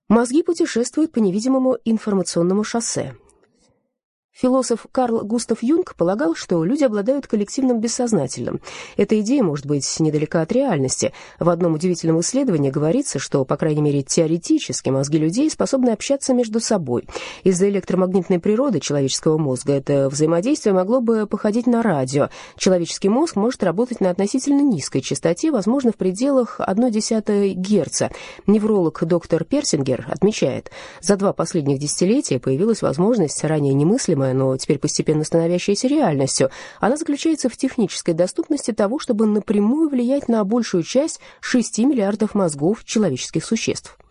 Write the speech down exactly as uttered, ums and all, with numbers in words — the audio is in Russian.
Мозги путешествуют по невидимому информационному шоссе. Философ Карл Густав Юнг полагал, что люди обладают коллективным бессознательным. Эта идея может быть недалека от реальности. В одном удивительном исследовании говорится, что, по крайней мере, теоретически мозги людей способны общаться между собой. Из-за электромагнитной природы человеческого мозга это взаимодействие могло бы походить на радио. Человеческий мозг может работать на относительно низкой частоте, возможно, в пределах ноль целых одна десятая герца. Невролог доктор Персингер отмечает, за два последних десятилетия появилась возможность, ранее немыслимая, но теперь постепенно становящейся реальностью. Она заключается в технической доступности того, чтобы напрямую влиять на большую часть шести миллиардов мозгов человеческих существ.